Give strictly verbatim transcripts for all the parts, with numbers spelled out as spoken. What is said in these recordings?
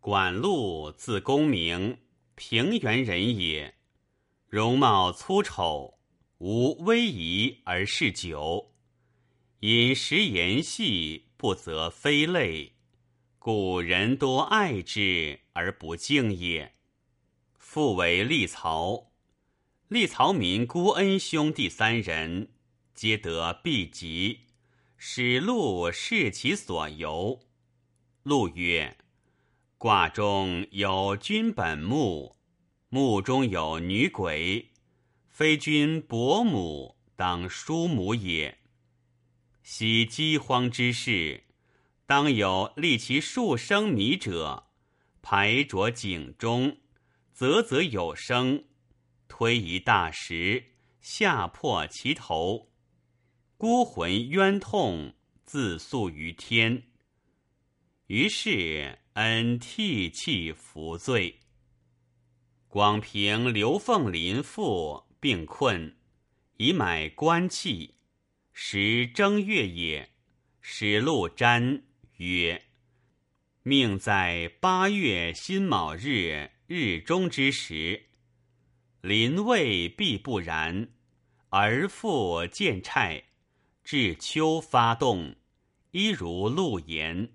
管路字公明，平原人也。容貌粗丑，无威仪而嗜酒，饮食言细，不择非类，故人多爱之而不敬也。复为立曹，立曹民孤恩兄弟三人，皆得避疾，使陆视其所由。陆曰：卦中有君本木，木中有女鬼，非君伯母，当叔母也。昔饥荒之事，当有利其数生米者，排着井中，啧啧有声，推一大石，下破其头，孤魂冤痛，自诉于天。于是恩涕泣服罪。广平刘凤麟父病困，以买官器，时正月也。使陆占曰：命在八月辛卯日日中之时，临未必不然，而复见差，至秋发动，一如陆言。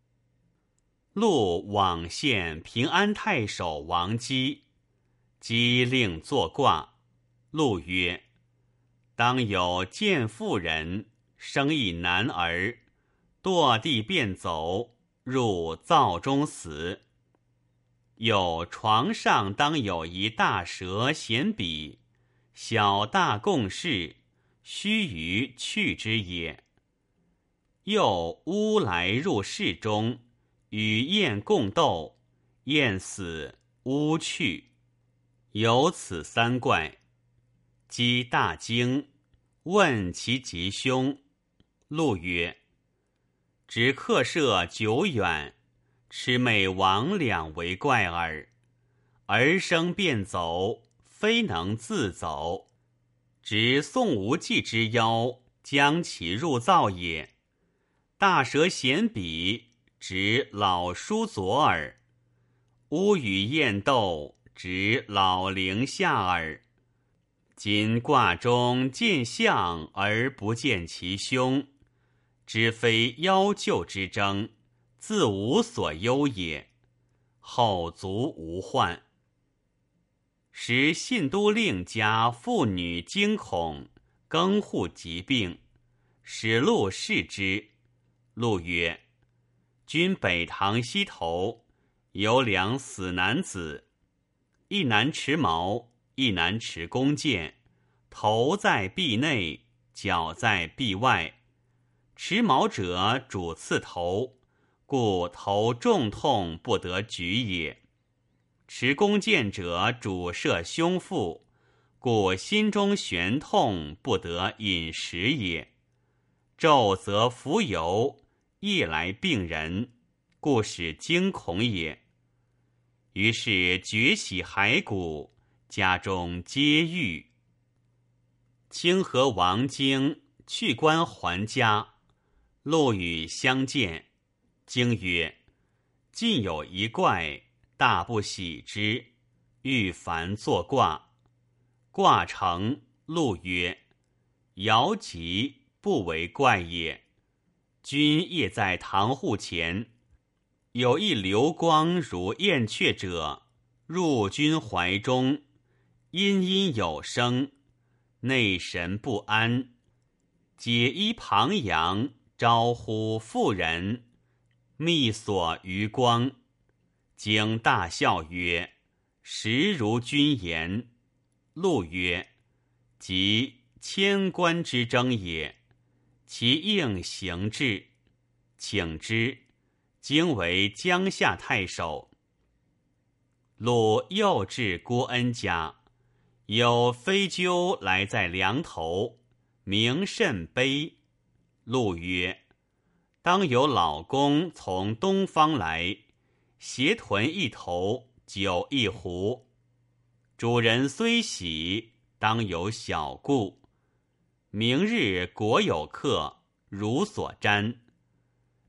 陆往献平安太守王基，基令作卦。陆曰：当有见妇人，生一男儿，堕地便走，入灶中死。有床上当有一大蛇衔笔，小大共事，须臾去之也。又乌来入室中，与燕共斗，燕死，乌去。有此三怪。姬大惊，问其吉凶。陆曰：执客舍久远，魑魅魍魉为怪耳。儿生便走，非能自走，执宋无忌之妖，将其入灶也。大蛇衔笔，指老叔左耳；乌与燕斗，指老陵下耳。今卦中见象而不见其凶，知非妖救之争，自无所忧也，后足无患。时信都令家妇女惊恐，更户疾病，使陆视之。陆曰：君北堂西头有两死男子，一男持矛，一男持弓箭，头在壁内，脚在壁外。持矛者主刺头，故头重痛不得举也。持弓箭者主射胸腹，故心中悬痛不得饮食也。昼则浮游，夜来病人，故使惊恐也。于是决洗骸骨，家中皆愈。清河王经去官还家，陆与相见。经曰：近有一怪，大不喜之，欲烦作卦。卦成，陆曰：爻吉，不为怪也。君夜在堂户前，有一流光如燕雀者，入君怀中，阴阴有声，内神不安，解衣旁阳，招呼妇人，密锁余光。经大笑曰：实如君言。陆曰：即千官之争也，其应行之，请之。经为江夏太守。陆又至郭恩家，有飞鸠来在梁头，名甚悲。陆曰：当有老公从东方来，携豚一头，酒一壶。主人虽喜，当有小故。明日果有客，如所瞻。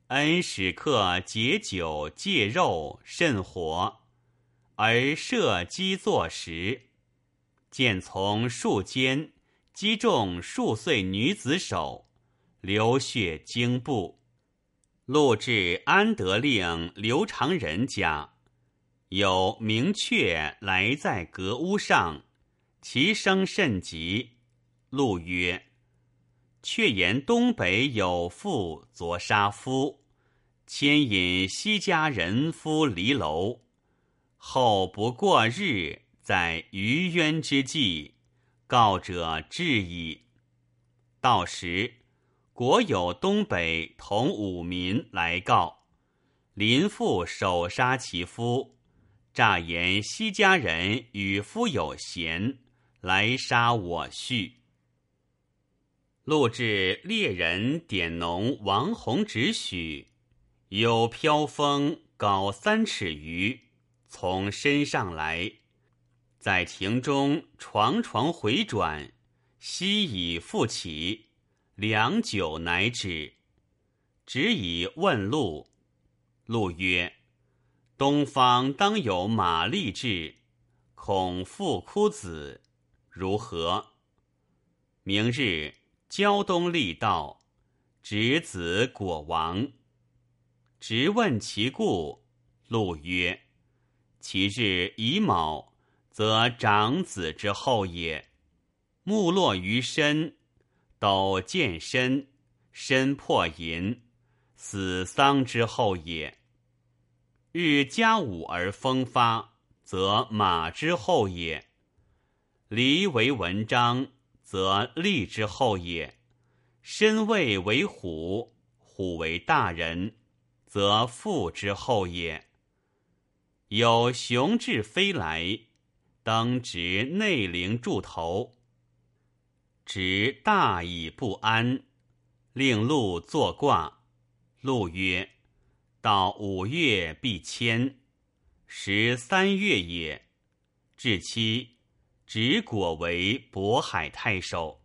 恩使客解酒戒肉甚火，而射击作食，见从数间击中数岁女子手，流血经部。录至安德令刘长仁家，有明确来在阁屋上，其声甚急。录曰：却言东北有妇昨杀夫，牵引西家人夫离楼，后不过日，在于渊之际，告者至矣。到时国有东北同五民来告，邻妇手杀其夫，诈言西家人与夫有嫌，来杀我婿。录至猎人典农王弘直许，有飘风高三尺余，从身上来，在庭中床床回转，夕已复起，良久乃止。止以问陆，陆曰：东方当有马力至，恐复哭子，如何？明日胶东历道，侄子果亡。直问其故，陆曰：其日乙卯，则长子之后也。木落于身，斗见身，身破淫，死丧之后也。日加午而风发，则马之后也。离为文章，则利之后也。身位为虎，虎为大人，则父之后也。有雄志飞来，登直内陵柱头，直大以不安，令陆作卦。陆曰：到五月必迁，时三月也。至期，直果为渤海太守。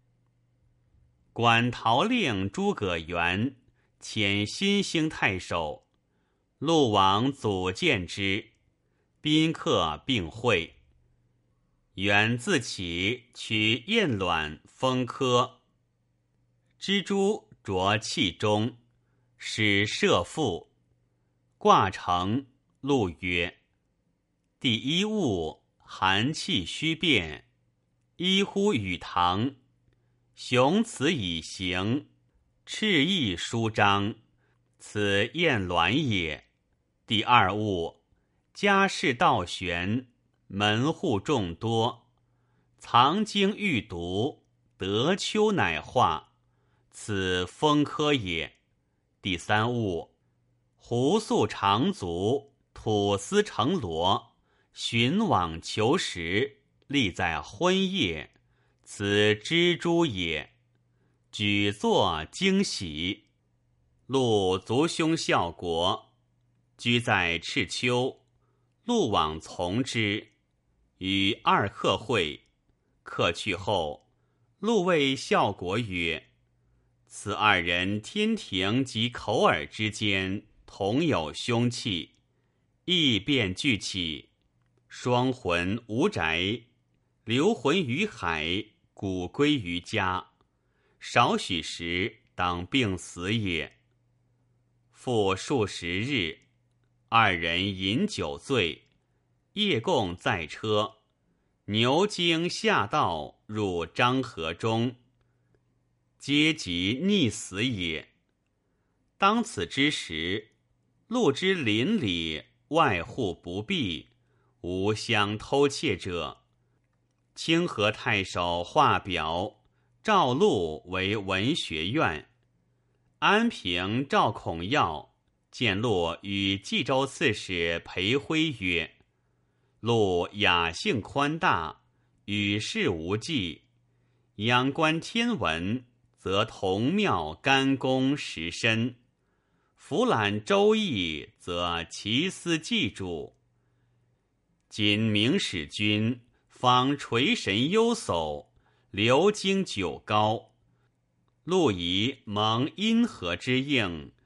管陶令诸葛元迁新兴太守，陆王祖见之，宾客并会。元自起取燕卵封科，蜘蛛着器中，使射覆。卦成，陆曰：第一物，寒气虚变，依乎与堂。雄此以行，赤翼舒张，此燕卵也。第二物，家室道玄，门户众多，藏经欲读，得秋乃化，此风科也。第三物，狐宿长足，吐丝成罗，寻网求食，立在昏夜，此蜘蛛也。举作惊喜。陆族兄效国，居在赤丘，陆往从之，与二客会。客去后，陆谓效国曰：此二人天庭及口耳之间同有凶气，异变俱起，双魂无宅，流魂于海，骨归于家，少许时当病死也。复数十日，二人饮酒醉，夜共在车，牛经下道入漳河中，皆即溺死也。当此之时，陆之邻里外户不闭，无相偷窃者。清河太守画表召陆为文学院。安平赵孔耀见陆与冀州刺史裴辉曰：陆雅性宽大，与世无忌，仰观天文，则同庙干宫实深；俯览周易，则奇思记主。今明使君方垂神忧叟，流经九高，陆以蒙阴和之应，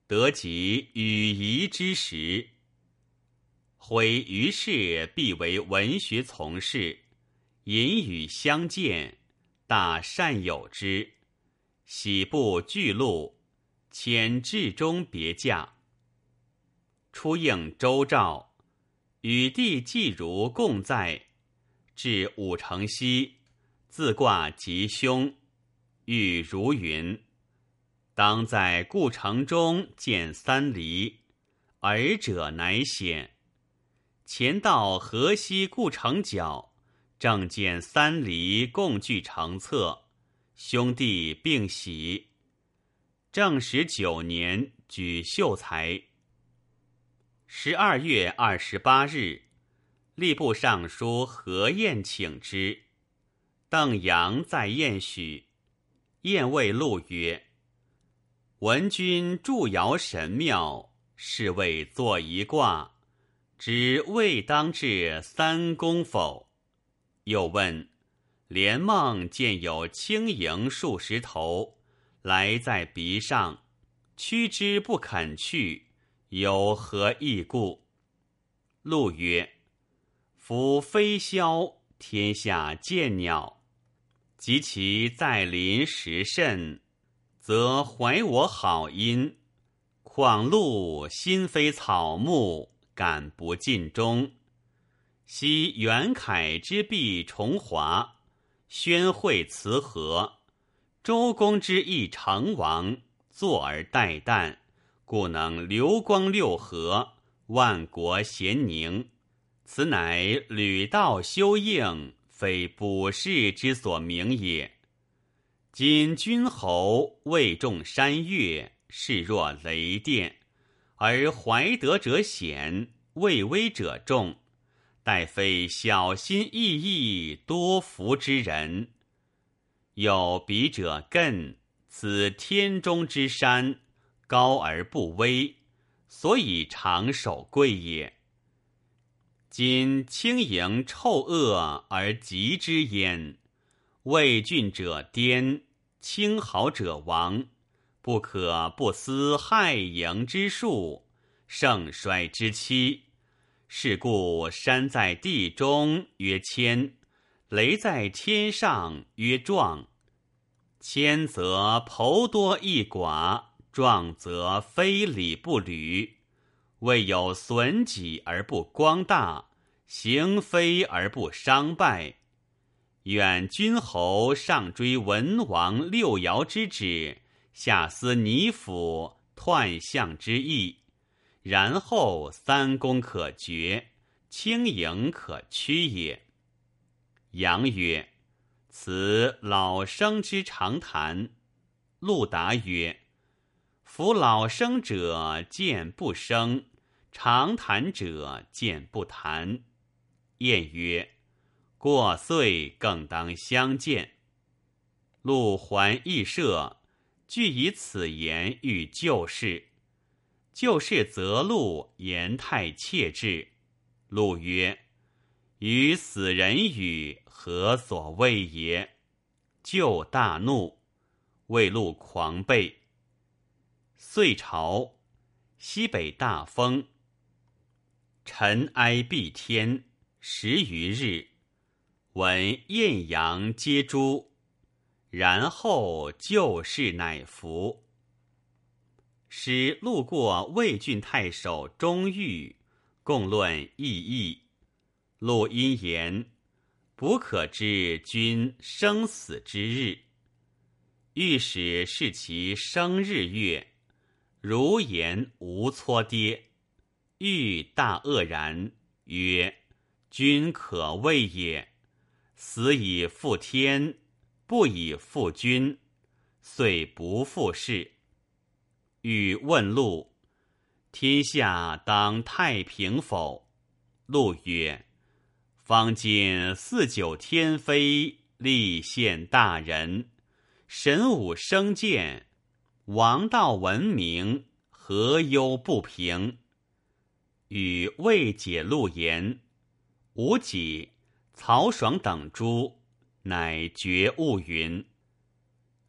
得及与夷之时。毁于是必为文学从事，隐语相见，大善有之。喜不巨鹿，遣至中别驾。初应周诏，与弟季如共在，至武城西，自挂吉凶，欲如云：当在故城中见三离，尔者乃显。前到河西故城角，正见三离共具成册，兄弟并喜。正十九年，举秀才。十二月二十八日，吏部尚书何晏请之。邓阳在晏许，晏谓陆曰：闻君祝尧神庙，是谓作一卦，知未当至三公否？又问：连梦见有轻盈数十头，来在鼻上，驱之不肯去，有何异故？陆曰：夫飞枭，天下见鸟，及其在临时甚，则怀我好音。况陆心非草木，感不尽忠。昔袁凯之必重华，宣惠辞和，周公之义成王，坐而待旦，故能流光六合，万国咸宁。此乃吕道修应，非卜筮之所明也。今君侯位重山岳，视若雷电，而怀德者显，位微者众，待非小心翼翼多福之人。有彼者艮，此天中之山，高而不危，所以长守贵也。今轻盈臭恶而极之焉，畏峻者颠，轻豪者亡，不可不思害盈之术，盛衰之期。是故山在地中曰谦，雷在天上曰壮。谦则剖多益寡，壮则非礼不履。未有损己而不光大，行非而不伤败。远君侯上追文王六爻之旨，下思倪府彖象之意，然后三公可决，轻盈可屈也。阳曰：此老生之常谈。陆答曰：夫老生者见不生，常谈者见不谈。晏曰：过岁更当相见。陆还议社，俱以此言喻旧事。旧事则陆言太切至。陆曰：与死人语，何所谓也？就大怒，谓陆狂悖。岁朝，西北大风，尘埃蔽天，十余日，闻艳阳皆诛，然后旧事乃服。使路过魏郡太守钟毓，共论异议。陆因言：不可知君生死之日。御史视其生日月，如言无搓跌。毓大愕然，曰：君可畏也。死以复天，不以复君，遂不复事。欲问陆：天下当太平否？陆曰：方今四九天妃，立宪大人，神武生健，王道文明，何忧不平？与未解陆言，吴己、曹爽等诸，乃觉悟云：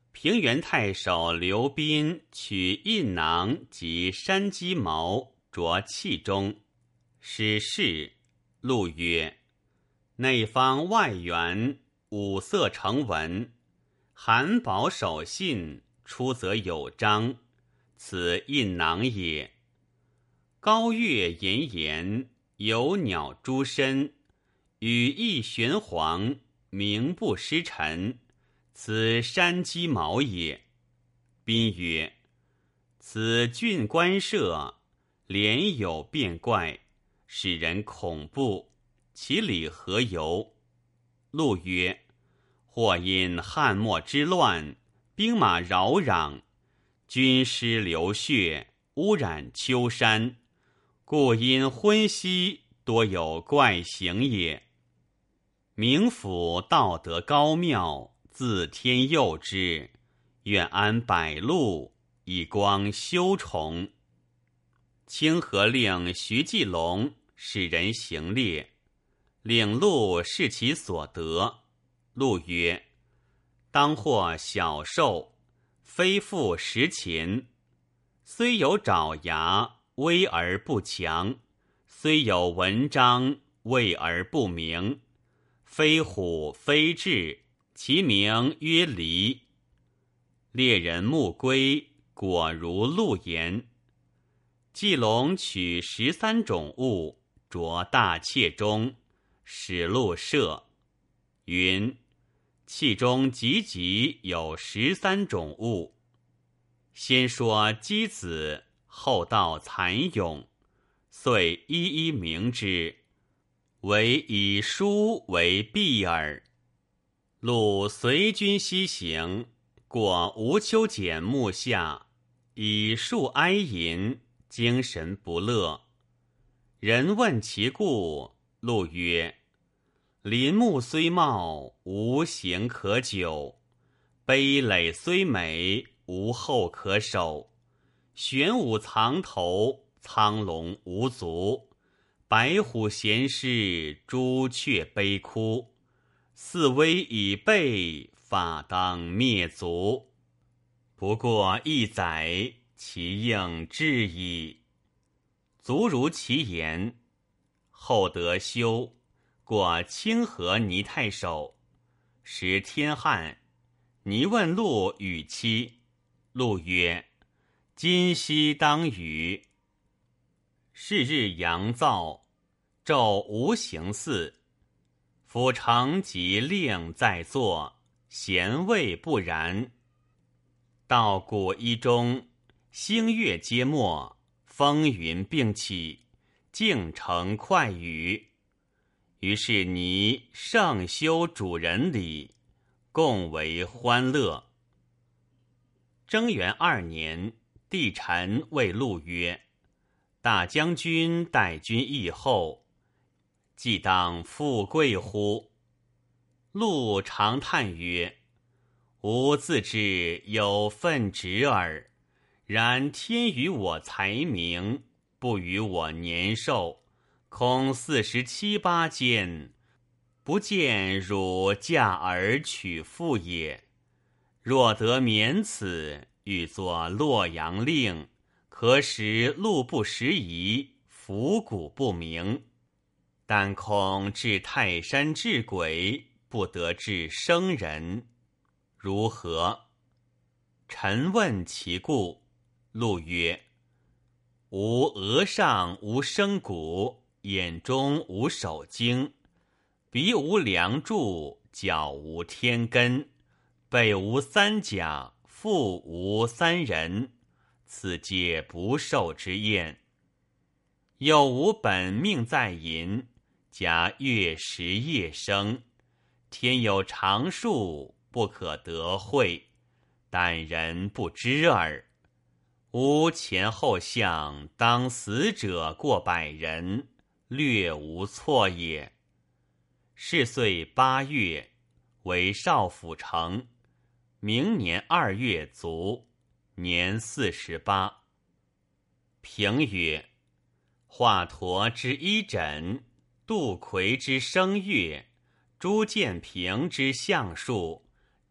平原太守刘斌取印囊及山鸡毛着器中，使侍。录曰：内方外圆，五色成文，含宝手信，出则有章，此印囊也。高月炎炎，有鸟诸身，羽翼玄黄，名不失尘，此山鸡毛也。宾曰：此郡官舍，连有变怪，使人恐怖，其理何由？录曰：或因汉末之乱，兵马扰攘，军师流血，污染丘山，故因昏兮多有怪行也。冥府道德高妙，自天佑之，愿安百路，以光修崇。清河令徐继龙使人行猎，领路视其所得。录曰：当获小兽，非复食禽，虽有爪牙，威而不强，虽有文章，畏而不明，非虎非雉，其名曰狸。猎人目归，果如录言。季龙取十三种物，着大切中，使录射，云：器中集集有十三种物。先说箕子，后道蚕蛹，遂一一明之，唯以书为蔽耳。录随军西行，过吴秋简木下，以树哀吟，精神不乐。人问其故，录曰：林木虽茂，无形可久；碑垒虽美，无后可守。玄武藏头，苍龙无足；白虎衔狮，朱雀悲哭。四威已备，法当灭族。不过一载，其应至矣。足如其言。后得休，过清河倪太守。时天旱，倪问陆与妻。陆曰：今夕当雨。是日阳燥，昼无行祀。府城即令在坐，咸味不然。到古一中，星月皆没，风云并起，竟成快雨。于是倪盛修主人礼，共为欢乐。正元二年，帝臣谓陆曰：大将军待君义厚，既当富贵乎？陆长叹曰：吾自知有份职耳，然天与我才名，不与我年寿，空四十七八间，不见汝嫁儿娶妇也。若得免此，欲作洛阳令，可使路不拾遗，伏骨不明。但恐至泰山治鬼，不得治生人，如何？臣问其故。陆曰：吾额上无生骨，眼中无手睛，鼻无梁柱，脚无天根，背无三甲，腹无三人，此皆不寿之验。又无本命在寅，加月食夜生，天有常数，不可得会，但人不知耳。吾前后相，当死者过百人，略无错也。是岁八月，为少府丞，明年二月卒，年四十八。评曰：华佗之医诊，杜奎之声乐，朱建平之相术，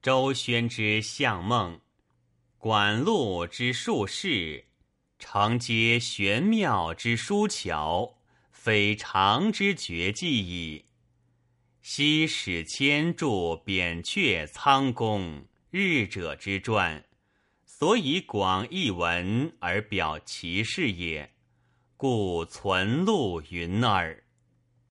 周宣之相梦，管路之术士，承接玄妙之书巧，非常之绝技矣。昔史迁著扁鹊仓公、日者之传，所以广义文而表其事也，故存录云耳。